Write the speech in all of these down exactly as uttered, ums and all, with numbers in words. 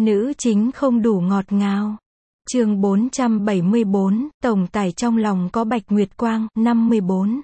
Nữ chính không đủ ngọt ngào. Chương bốn trăm bảy mươi bốn, tổng tài trong lòng có Bạch Nguyệt Quang, năm mươi bốn.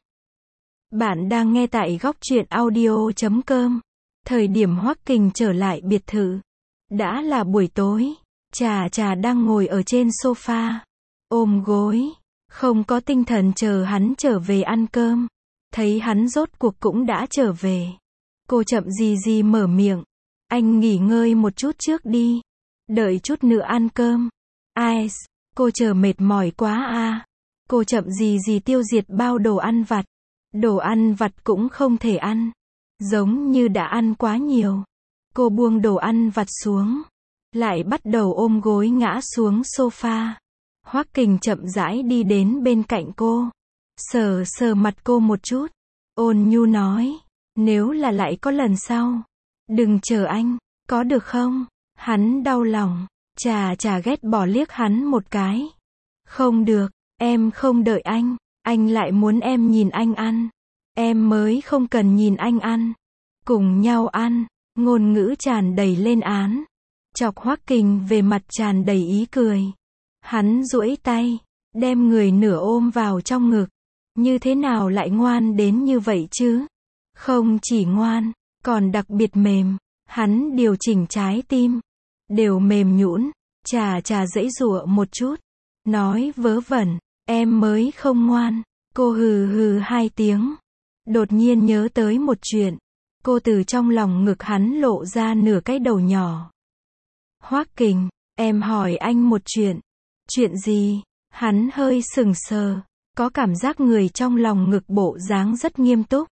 Bạn đang nghe tại góc truyện audio chấm com. Thời điểm Hoắc Kình trở lại biệt thự, đã là buổi tối. Trà Trà đang ngồi ở trên sofa, ôm gối, không có tinh thần chờ hắn trở về ăn cơm. Thấy hắn rốt cuộc cũng đã trở về, cô chậm gì gì mở miệng, anh nghỉ ngơi một chút trước đi, đợi chút nữa ăn cơm. Ai, cô chờ mệt mỏi quá à. Cô chậm gì gì tiêu diệt bao đồ ăn vặt. Đồ ăn vặt cũng không thể ăn, giống như đã ăn quá nhiều. Cô buông đồ ăn vặt xuống, lại bắt đầu ôm gối ngã xuống sofa. Hoắc Kình chậm rãi đi đến bên cạnh cô, sờ sờ mặt cô một chút, ôn nhu nói, nếu là lại có lần sau, đừng chờ anh, có được không? Hắn đau lòng. Trà Trà ghét bỏ liếc hắn một cái. Không được, em không đợi anh, anh lại muốn em nhìn anh ăn. Em mới không cần nhìn anh ăn. Cùng nhau ăn, ngôn ngữ tràn đầy lên án. Chọc Hoắc Kình về mặt tràn đầy ý cười. Hắn duỗi tay, đem người nửa ôm vào trong ngực. Như thế nào lại ngoan đến như vậy chứ? Không chỉ ngoan, còn đặc biệt mềm. Hắn điều chỉnh trái tim, đều mềm nhũn. Trà Trà giãy giụa một chút, nói vớ vẩn, em mới không ngoan. Cô hừ hừ hai tiếng, đột nhiên nhớ tới một chuyện. Cô từ trong lòng ngực hắn lộ ra nửa cái đầu nhỏ. Hoắc Kình, em hỏi anh một chuyện. Chuyện gì? Hắn hơi sừng sờ, có cảm giác người trong lòng ngực bộ dáng rất nghiêm túc.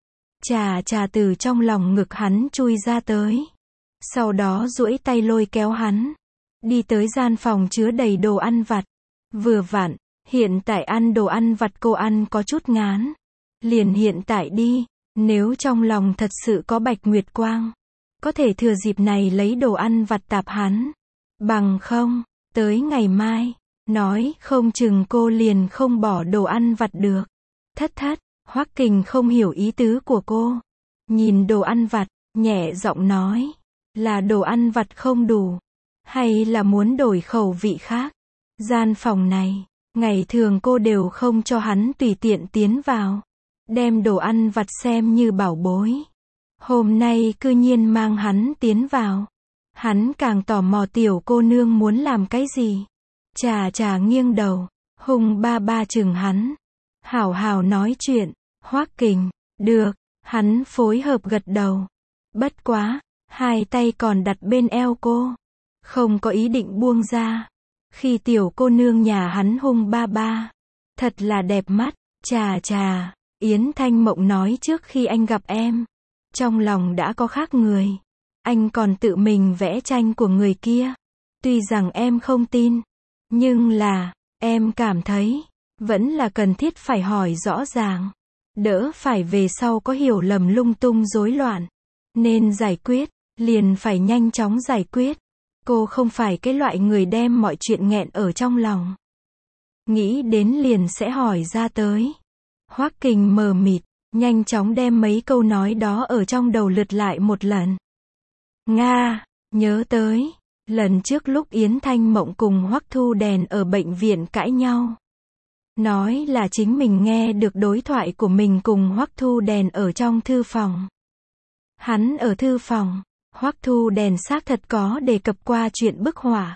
Trà Trà từ trong lòng ngực hắn chui ra tới, sau đó duỗi tay lôi kéo hắn, đi tới gian phòng chứa đầy đồ ăn vặt. Vừa vặn, hiện tại ăn đồ ăn vặt cô ăn có chút ngán. Liền hiện tại đi, nếu trong lòng thật sự có Bạch Nguyệt Quang, có thể thừa dịp này lấy đồ ăn vặt tạp hắn. Bằng không, tới ngày mai, nói không chừng cô liền không bỏ đồ ăn vặt được. Thất thất, Hoắc Kình không hiểu ý tứ của cô. Nhìn đồ ăn vặt, nhẹ giọng nói, là đồ ăn vặt không đủ, hay là muốn đổi khẩu vị khác? Gian phòng này, ngày thường cô đều không cho hắn tùy tiện tiến vào, đem đồ ăn vặt xem như bảo bối. Hôm nay cư nhiên mang hắn tiến vào. Hắn càng tò mò tiểu cô nương muốn làm cái gì. Trà Trà nghiêng đầu, hung ba ba chừng hắn. Hảo hảo nói chuyện. Hoắc Kình, được. Hắn phối hợp gật đầu. Bất quá, hai tay còn đặt bên eo cô, không có ý định buông ra. Khi tiểu cô nương nhà hắn hung ba ba, thật là đẹp mắt. Trà Trà, Yến Thanh Mộng nói trước khi anh gặp em, trong lòng đã có khác người. Anh còn tự mình vẽ tranh của người kia. Tuy rằng em không tin, nhưng là, em cảm thấy, vẫn là cần thiết phải hỏi rõ ràng. Đỡ phải về sau có hiểu lầm lung tung rối loạn. Nên giải quyết, liền phải nhanh chóng giải quyết. Cô không phải cái loại người đem mọi chuyện nghẹn ở trong lòng. Nghĩ đến liền sẽ hỏi ra tới. Hoắc Kình mờ mịt, nhanh chóng đem mấy câu nói đó ở trong đầu lượt lại một lần. Nga, nhớ tới, lần trước lúc Yến Thanh Mộng cùng Hoắc Thu Đèn ở bệnh viện cãi nhau. Nói là chính mình nghe được đối thoại của mình cùng Hoắc Thu Đèn ở trong thư phòng. Hắn ở thư phòng, Hoắc Thu Đèn xác thật có đề cập qua chuyện bức họa.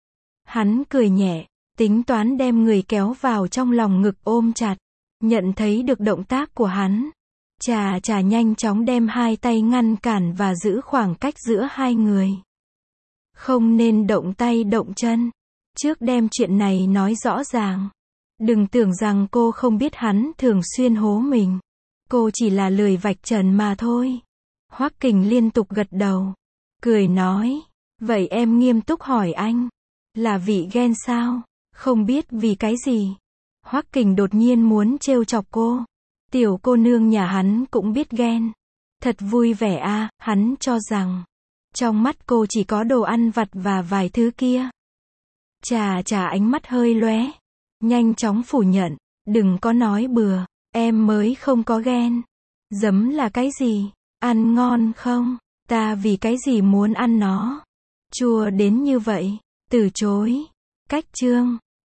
Hắn cười nhẹ, tính toán đem người kéo vào trong lòng ngực ôm chặt. Nhận thấy được động tác của hắn, Trà Trà nhanh chóng đem hai tay ngăn cản và giữ khoảng cách giữa hai người. Không nên động tay động chân. Trước đem chuyện này nói rõ ràng. Đừng tưởng rằng cô không biết hắn thường xuyên hố mình. Cô chỉ là lười vạch trần mà thôi. Hoắc Kình liên tục gật đầu, cười nói, vậy em nghiêm túc hỏi anh, là vì ghen sao? Không biết vì cái gì. Hoắc Kình đột nhiên muốn trêu chọc cô. Tiểu cô nương nhà hắn cũng biết ghen. Thật vui vẻ a, hắn cho rằng trong mắt cô chỉ có đồ ăn vặt và vài thứ kia. Trà Trà ánh mắt hơi lóe, nhanh chóng phủ nhận, đừng có nói bừa, em mới không có ghen. Giấm là cái gì? Ăn ngon không? Ta vì cái gì muốn ăn nó? Chua đến như vậy. Từ chối. Cách chương.